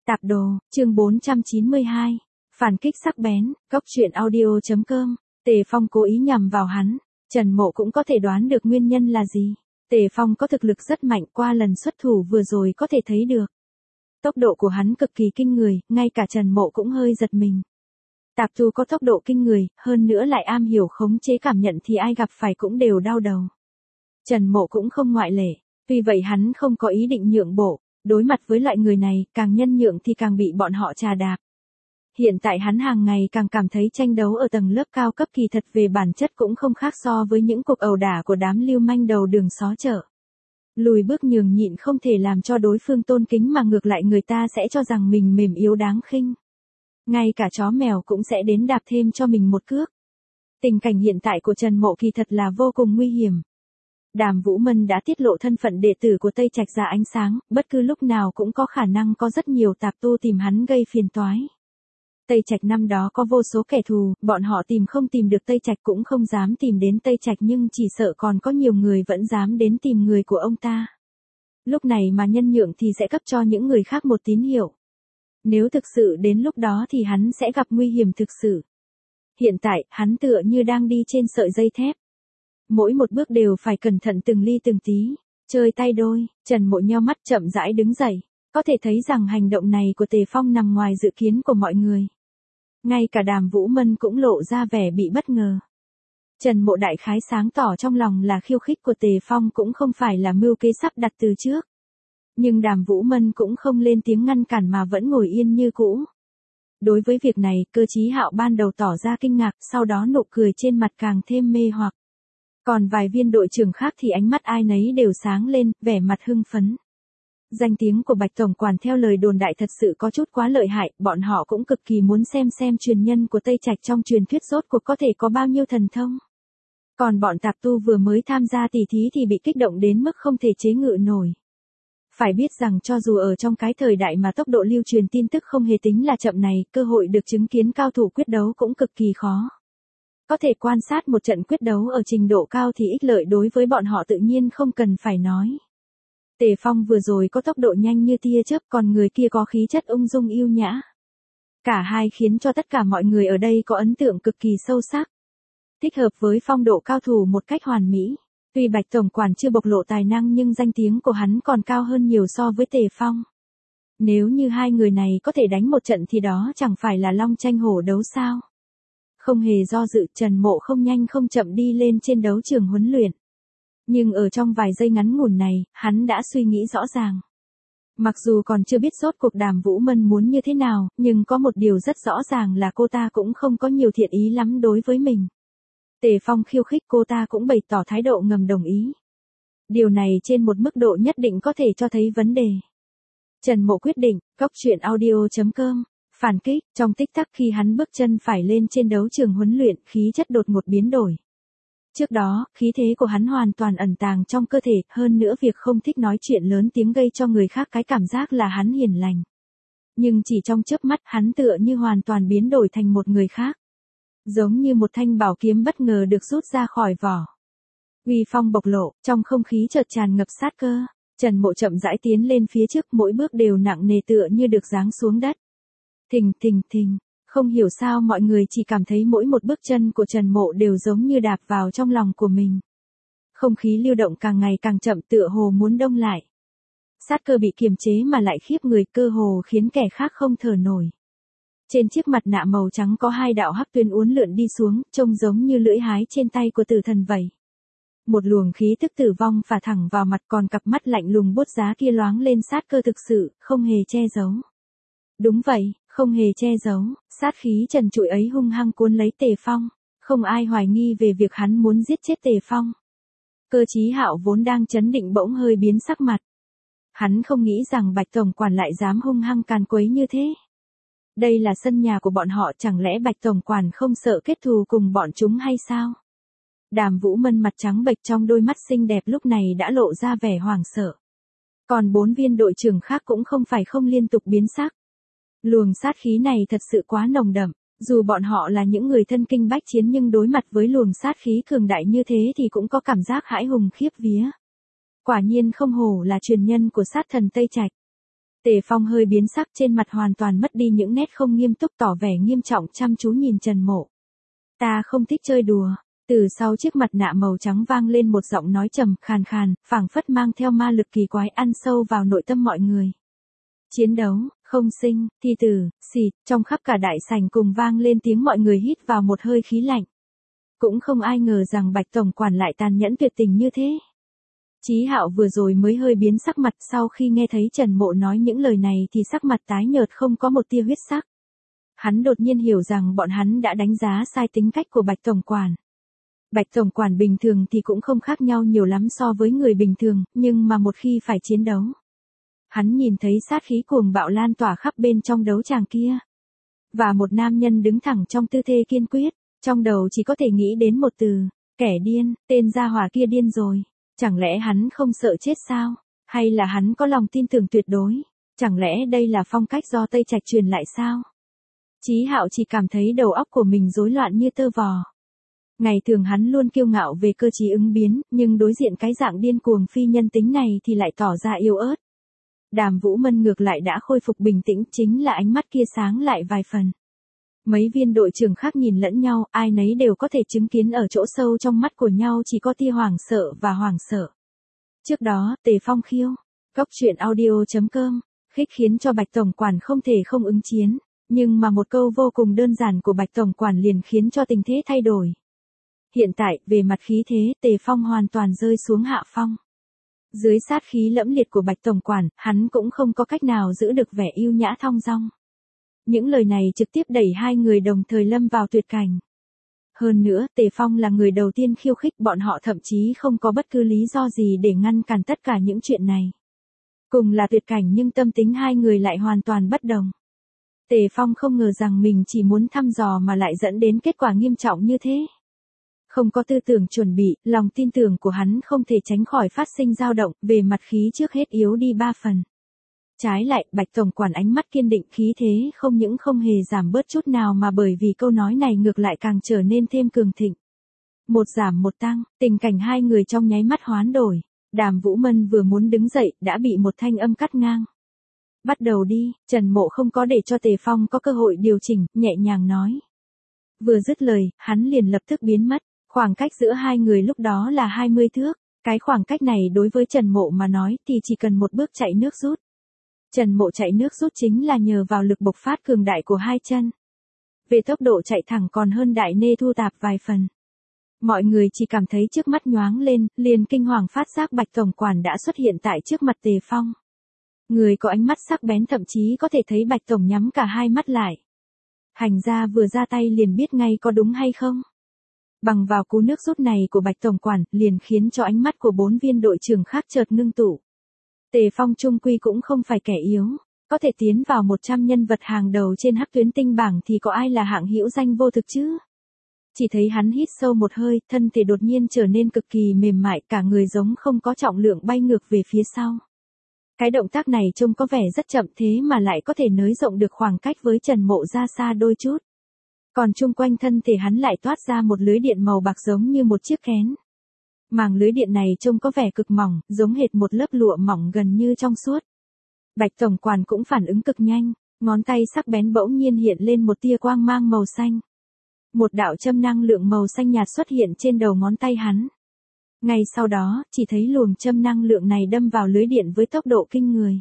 Tạp đồ, chương 492. Phản kích sắc bén, góc truyện audio.com. Tề Phong cố ý nhằm vào hắn. Trần Mộ cũng có thể đoán được nguyên nhân là gì. Tề Phong có thực lực rất mạnh, qua lần xuất thủ vừa rồi có thể thấy được. Tốc độ của hắn cực kỳ kinh người, ngay cả Trần Mộ cũng hơi giật mình. Tạp tu có tốc độ kinh người, hơn nữa lại am hiểu khống chế cảm nhận thì ai gặp phải cũng đều đau đầu. Trần Mộ cũng không ngoại lệ, vì vậy hắn không có ý định nhượng bộ. Đối mặt với loại người này, càng nhân nhượng thì càng bị bọn họ trà đạp. Hiện tại hắn hàng ngày càng cảm thấy tranh đấu ở tầng lớp cao cấp kỳ thật về bản chất cũng không khác so với những cuộc ẩu đả của đám lưu manh đầu đường xó chợ. Lùi bước nhường nhịn không thể làm cho đối phương tôn kính mà ngược lại người ta sẽ cho rằng mình mềm yếu đáng khinh. Ngay cả chó mèo cũng sẽ đến đạp thêm cho mình một cước. Tình cảnh hiện tại của Trần Mộ kỳ thật là vô cùng nguy hiểm. Đàm Vũ Mân đã tiết lộ thân phận đệ tử của Tây Trạch ra ánh sáng, bất cứ lúc nào cũng có khả năng có rất nhiều tạp tu tìm hắn gây phiền toái. Tây Trạch năm đó có vô số kẻ thù, bọn họ tìm không tìm được Tây Trạch cũng không dám tìm đến Tây Trạch nhưng chỉ sợ còn có nhiều người vẫn dám đến tìm người của ông ta. Lúc này mà nhân nhượng thì sẽ cấp cho những người khác một tín hiệu. Nếu thực sự đến lúc đó thì hắn sẽ gặp nguy hiểm thực sự. Hiện tại, hắn tựa như đang đi trên sợi dây thép. Mỗi một bước đều phải cẩn thận từng ly từng tí. Chơi tay đôi, Trần Mộ nheo mắt chậm rãi đứng dậy. Có thể thấy rằng hành động này của Tề Phong nằm ngoài dự kiến của mọi người. Ngay cả Đàm Vũ Mân cũng lộ ra vẻ bị bất ngờ. Trần Mộ đại khái sáng tỏ trong lòng là khiêu khích của Tề Phong cũng không phải là mưu kế sắp đặt từ trước. Nhưng Đàm Vũ Mân cũng không lên tiếng ngăn cản mà vẫn ngồi yên như cũ. Đối với việc này, Cơ Chí Hạo ban đầu tỏ ra kinh ngạc, sau đó nụ cười trên mặt càng thêm mê hoặc. Còn vài viên đội trưởng khác thì ánh mắt ai nấy đều sáng lên, vẻ mặt hưng phấn. Danh tiếng của Bạch Tổng Quản theo lời đồn đại thật sự có chút quá lợi hại, bọn họ cũng cực kỳ muốn xem truyền nhân của Tây Trạch trong truyền thuyết rốt cuộc có thể có bao nhiêu thần thông. Còn bọn tạp tu vừa mới tham gia tỉ thí thì bị kích động đến mức không thể chế ngự nổi. Phải biết rằng cho dù ở trong cái thời đại mà tốc độ lưu truyền tin tức không hề tính là chậm này, cơ hội được chứng kiến cao thủ quyết đấu cũng cực kỳ khó. Có thể quan sát một trận quyết đấu ở trình độ cao thì ích lợi đối với bọn họ tự nhiên không cần phải nói. Tề Phong vừa rồi có tốc độ nhanh như tia chớp, còn người kia có khí chất ung dung yêu nhã. Cả hai khiến cho tất cả mọi người ở đây có ấn tượng cực kỳ sâu sắc. Thích hợp với phong độ cao thủ một cách hoàn mỹ. Tuy Bạch Tổng Quản chưa bộc lộ tài năng nhưng danh tiếng của hắn còn cao hơn nhiều so với Tề Phong. Nếu như hai người này có thể đánh một trận thì đó chẳng phải là long tranh hổ đấu sao. Không hề do dự, Trần Mộ không nhanh không chậm đi lên trên đấu trường huấn luyện. Nhưng ở trong vài giây ngắn ngủn này, hắn đã suy nghĩ rõ ràng. Mặc dù còn chưa biết rốt cuộc Đàm Vũ Mân muốn như thế nào, nhưng có một điều rất rõ ràng là cô ta cũng không có nhiều thiện ý lắm đối với mình. Tề Phong khiêu khích cô ta cũng bày tỏ thái độ ngầm đồng ý. Điều này trên một mức độ nhất định có thể cho thấy vấn đề. Trần Mộ quyết định, góc truyện audio.com. Phản kích, trong tích tắc khi hắn bước chân phải lên trên đấu trường huấn luyện, khí chất đột ngột biến đổi. Trước đó, khí thế của hắn hoàn toàn ẩn tàng trong cơ thể, hơn nữa việc không thích nói chuyện lớn tiếng gây cho người khác cái cảm giác là hắn hiền lành. Nhưng chỉ trong chớp mắt hắn tựa như hoàn toàn biến đổi thành một người khác. Giống như một thanh bảo kiếm bất ngờ được rút ra khỏi vỏ. Uy phong bộc lộ, trong không khí chợt tràn ngập sát cơ. Trần Mộ chậm rãi tiến lên phía trước, mỗi bước đều nặng nề tựa như được giáng xuống đất. Thình thình thình, không hiểu sao mọi người chỉ cảm thấy mỗi một bước chân của Trần Mộ đều giống như đạp vào trong lòng của mình. Không khí lưu động càng ngày càng chậm tựa hồ muốn đông lại. Sát cơ bị kiềm chế mà lại khiếp người, cơ hồ khiến kẻ khác không thở nổi. Trên chiếc mặt nạ màu trắng có hai đạo hắc tuyến uốn lượn đi xuống, trông giống như lưỡi hái trên tay của tử thần vậy. Một luồng khí tức tử vong phả thẳng vào mặt, còn cặp mắt lạnh lùng buốt giá kia loáng lên sát cơ thực sự, không hề che giấu. Đúng vậy, không hề che giấu, sát khí trần trụi ấy hung hăng cuốn lấy Tề Phong, không ai hoài nghi về việc hắn muốn giết chết Tề Phong. Cơ Chí Hạo vốn đang chấn định bỗng hơi biến sắc mặt. Hắn không nghĩ rằng Bạch Tổng Quản lại dám hung hăng càn quấy như thế. Đây là sân nhà của bọn họ, chẳng lẽ Bạch Tổng Quản không sợ kết thù cùng bọn chúng hay sao? Đàm Vũ Mân mặt trắng bệch trong đôi mắt xinh đẹp lúc này đã lộ ra vẻ hoảng sợ. Còn 4 viên đội trưởng khác cũng không phải không liên tục biến sắc. Luồng sát khí này thật sự quá nồng đậm, dù bọn họ là những người thân kinh bách chiến nhưng đối mặt với luồng sát khí cường đại như thế thì cũng có cảm giác hãi hùng khiếp vía. Quả nhiên không hổ là truyền nhân của sát thần Tây Trạch. Tề Phong hơi biến sắc, trên mặt hoàn toàn mất đi những nét không nghiêm túc, tỏ vẻ nghiêm trọng chăm chú nhìn Trần Mộ. Ta không thích chơi đùa. Từ sau chiếc mặt nạ màu trắng vang lên một giọng nói trầm, khàn khàn, phảng phất mang theo ma lực kỳ quái ăn sâu vào nội tâm mọi người. Chiến đấu, không sinh, thi tử, xịt, trong khắp cả đại sảnh cùng vang lên tiếng mọi người hít vào một hơi khí lạnh. Cũng không ai ngờ rằng Bạch tổng quản lại tàn nhẫn tuyệt tình như thế. Chí Hạo vừa rồi mới hơi biến sắc mặt, sau khi nghe thấy Trần Mộ nói những lời này thì sắc mặt tái nhợt không có một tia huyết sắc. Hắn đột nhiên hiểu rằng bọn hắn đã đánh giá sai tính cách của Bạch tổng quản. Bạch tổng quản bình thường thì cũng không khác nhau nhiều lắm so với người bình thường, nhưng mà một khi phải chiến đấu, hắn nhìn thấy sát khí cuồng bạo lan tỏa khắp bên trong đấu tràng kia. Và một nam nhân đứng thẳng trong tư thế kiên quyết, trong đầu chỉ có thể nghĩ đến một từ, kẻ điên, tên gia hỏa kia điên rồi. Chẳng lẽ hắn không sợ chết sao? Hay là hắn có lòng tin tưởng tuyệt đối? Chẳng lẽ đây là phong cách do Tây Trạch truyền lại sao? Chí Hạo chỉ cảm thấy đầu óc của mình rối loạn như tơ vò. Ngày thường hắn luôn kiêu ngạo về cơ trí ứng biến, nhưng đối diện cái dạng điên cuồng phi nhân tính này thì lại tỏ ra yếu ớt. Đàm Vũ Mân ngược lại đã khôi phục bình tĩnh, chính là ánh mắt kia sáng lại vài phần. Mấy viên đội trưởng khác nhìn lẫn nhau, ai nấy đều có thể chứng kiến ở chỗ sâu trong mắt của nhau chỉ có tia hoảng sợ và hoảng sợ. Trước đó, Tề Phong khiêu, Cốc truyện audio.com, khích khiến cho Bạch tổng quản không thể không ứng chiến, nhưng mà một câu vô cùng đơn giản của Bạch tổng quản liền khiến cho tình thế thay đổi. Hiện tại, về mặt khí thế, Tề Phong hoàn toàn rơi xuống hạ phong. Dưới sát khí lẫm liệt của Bạch tổng quản, hắn cũng không có cách nào giữ được vẻ yêu nhã thong dong. Những lời này trực tiếp đẩy hai người đồng thời lâm vào tuyệt cảnh. Hơn nữa, Tề Phong là người đầu tiên khiêu khích, bọn họ thậm chí không có bất cứ lý do gì để ngăn cản tất cả những chuyện này. Cùng là tuyệt cảnh nhưng tâm tính hai người lại hoàn toàn bất đồng. Tề Phong không ngờ rằng mình chỉ muốn thăm dò mà lại dẫn đến kết quả nghiêm trọng như thế. Không có tư tưởng chuẩn bị, lòng tin tưởng của hắn không thể tránh khỏi phát sinh dao động, về mặt khí trước hết yếu đi 3 phần. Trái lại, Bạch tổng quản ánh mắt kiên định, khí thế không những không hề giảm bớt chút nào mà bởi vì câu nói này ngược lại càng trở nên thêm cường thịnh. Một giảm một tăng, tình cảnh hai người trong nháy mắt hoán đổi. Đàm Vũ Mân vừa muốn đứng dậy, đã bị một thanh âm cắt ngang. Bắt đầu đi, Trần Mộ không có để cho Tề Phong có cơ hội điều chỉnh, nhẹ nhàng nói. Vừa dứt lời, hắn liền lập tức biến mất, khoảng cách giữa hai người lúc đó là 20 thước. Cái khoảng cách này đối với Trần Mộ mà nói thì chỉ cần một bước chạy nước rút. Trần Mộ chạy nước rút chính là nhờ vào lực bộc phát cường đại của hai chân. Về tốc độ chạy thẳng còn hơn Đại Nê Thu Tạp vài phần. Mọi người chỉ cảm thấy trước mắt nhoáng lên, liền kinh hoàng phát giác Bạch tổng quản đã xuất hiện tại trước mặt Tề Phong. Người có ánh mắt sắc bén thậm chí có thể thấy Bạch tổng nhắm cả hai mắt lại. Hành ra vừa ra tay liền biết ngay có đúng hay không. Bằng vào cú nước rút này của Bạch tổng quản, liền khiến cho ánh mắt của 4 viên đội trưởng khác chợt ngưng tụ. Tề Phong trung quy cũng không phải kẻ yếu, có thể tiến vào 100 nhân vật hàng đầu trên Hắc Tuyến Tinh bảng thì có ai là hạng hữu danh vô thực chứ? Chỉ thấy hắn hít sâu một hơi, thân thể đột nhiên trở nên cực kỳ mềm mại, cả người giống không có trọng lượng bay ngược về phía sau. Cái động tác này trông có vẻ rất chậm thế mà lại có thể nới rộng được khoảng cách với Trần Mộ ra xa đôi chút. Còn chung quanh thân thể hắn lại toát ra một lưới điện màu bạc giống như một chiếc kén. Màng lưới điện này trông có vẻ cực mỏng, giống hệt một lớp lụa mỏng gần như trong suốt. Bạch tổng quản cũng phản ứng cực nhanh, ngón tay sắc bén bỗng nhiên hiện lên một tia quang mang màu xanh. Một đạo châm năng lượng màu xanh nhạt xuất hiện trên đầu ngón tay hắn. Ngay sau đó, chỉ thấy luồng châm năng lượng này đâm vào lưới điện với tốc độ kinh người.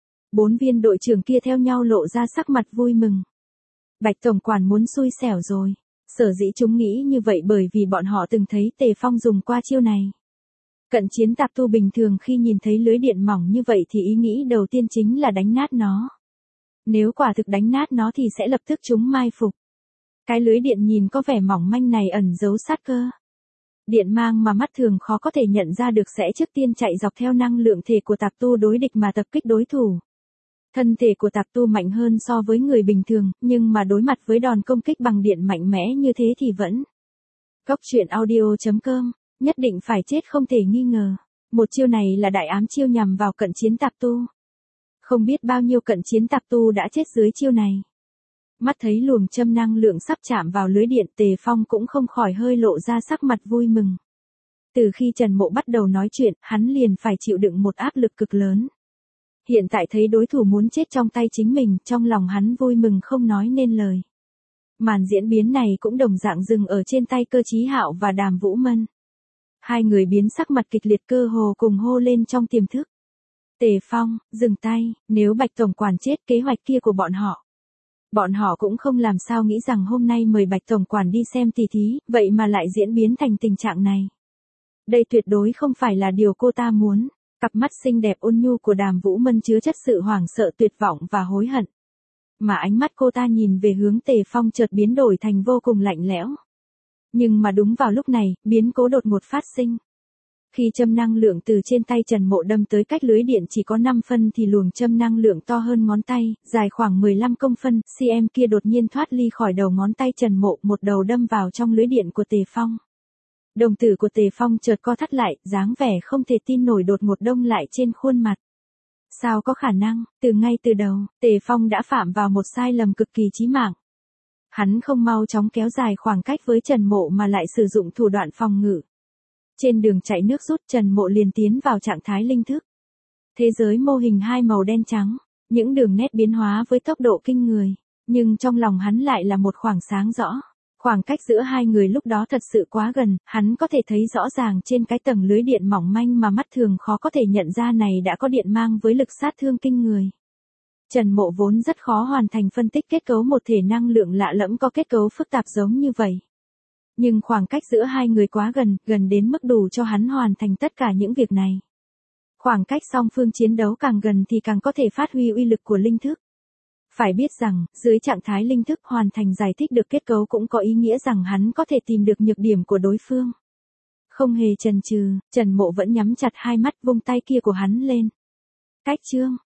4 viên đội trưởng kia theo nhau lộ ra sắc mặt vui mừng. Bạch tổng quản muốn xui xẻo rồi. Sở dĩ chúng nghĩ như vậy bởi vì bọn họ từng thấy Tề Phong dùng qua chiêu này. Cận chiến tạp tu bình thường khi nhìn thấy lưới điện mỏng như vậy thì ý nghĩ đầu tiên chính là đánh nát nó. Nếu quả thực đánh nát nó thì sẽ lập tức chúng mai phục. Cái lưới điện nhìn có vẻ mỏng manh này ẩn giấu sát cơ. Điện mang mà mắt thường khó có thể nhận ra được sẽ trước tiên chạy dọc theo năng lượng thể của tạp tu đối địch mà tập kích đối thủ. Thân thể của tạp tu mạnh hơn so với người bình thường, nhưng mà đối mặt với đòn công kích bằng điện mạnh mẽ như thế thì vẫn. Cốc truyện audio.com, nhất định phải chết không thể nghi ngờ. Một chiêu này là đại ám chiêu nhằm vào cận chiến tạp tu. Không biết bao nhiêu cận chiến tạp tu đã chết dưới chiêu này. Mắt thấy luồng châm năng lượng sắp chạm vào lưới điện, Tề Phong cũng không khỏi hơi lộ ra sắc mặt vui mừng. Từ khi Trần Mộ bắt đầu nói chuyện, hắn liền phải chịu đựng một áp lực cực lớn. Hiện tại thấy đối thủ muốn chết trong tay chính mình, trong lòng hắn vui mừng không nói nên lời. Màn diễn biến này cũng đồng dạng dừng ở trên tay Cơ Chí Hạo và Đàm Vũ Mân. Hai người biến sắc mặt kịch liệt, cơ hồ cùng hô lên trong tiềm thức. Tề Phong, dừng tay, nếu Bạch tổng quản chết, kế hoạch kia của bọn họ. Bọn họ cũng không làm sao nghĩ rằng hôm nay mời Bạch tổng quản đi xem tỷ thí, vậy mà lại diễn biến thành tình trạng này. Đây tuyệt đối không phải là điều cô ta muốn. Cặp mắt xinh đẹp ôn nhu của Đàm Vũ Mân chứa chất sự hoảng sợ, tuyệt vọng và hối hận. Mà ánh mắt cô ta nhìn về hướng Tề Phong chợt biến đổi thành vô cùng lạnh lẽo. Nhưng mà đúng vào lúc này, biến cố đột ngột phát sinh. Khi châm năng lượng từ trên tay Trần Mộ đâm tới cách lưới điện chỉ có 5 phân thì luồng châm năng lượng to hơn ngón tay, dài khoảng 15 công phân, cm kia đột nhiên thoát ly khỏi đầu ngón tay Trần Mộ, một đầu đâm vào trong lưới điện của Tề Phong. Đồng tử của Tề Phong chợt co thắt lại, dáng vẻ không thể tin nổi đột ngột đông lại trên khuôn mặt. Sao có khả năng, ngay từ đầu, Tề Phong đã phạm vào một sai lầm cực kỳ chí mạng. Hắn không mau chóng kéo dài khoảng cách với Trần Mộ mà lại sử dụng thủ đoạn phòng ngự. Trên đường chạy nước rút, Trần Mộ liền tiến vào trạng thái linh thức. Thế giới mô hình hai màu đen trắng, những đường nét biến hóa với tốc độ kinh người, nhưng trong lòng hắn lại là một khoảng sáng rõ. Khoảng cách giữa hai người lúc đó thật sự quá gần, hắn có thể thấy rõ ràng trên cái tầng lưới điện mỏng manh mà mắt thường khó có thể nhận ra này đã có điện mang với lực sát thương kinh người. Trần Mộ vốn rất khó hoàn thành phân tích kết cấu một thể năng lượng lạ lẫm có kết cấu phức tạp giống như vậy. Nhưng khoảng cách giữa hai người quá gần, gần đến mức đủ cho hắn hoàn thành tất cả những việc này. Khoảng cách song phương chiến đấu càng gần thì càng có thể phát huy uy lực của linh thức. Phải biết rằng, dưới trạng thái linh thức hoàn thành giải thích được kết cấu cũng có ý nghĩa rằng hắn có thể tìm được nhược điểm của đối phương. Không hề chần chừ, Trần Mộ vẫn nhắm chặt hai mắt, vung tay kia của hắn lên. Cách chương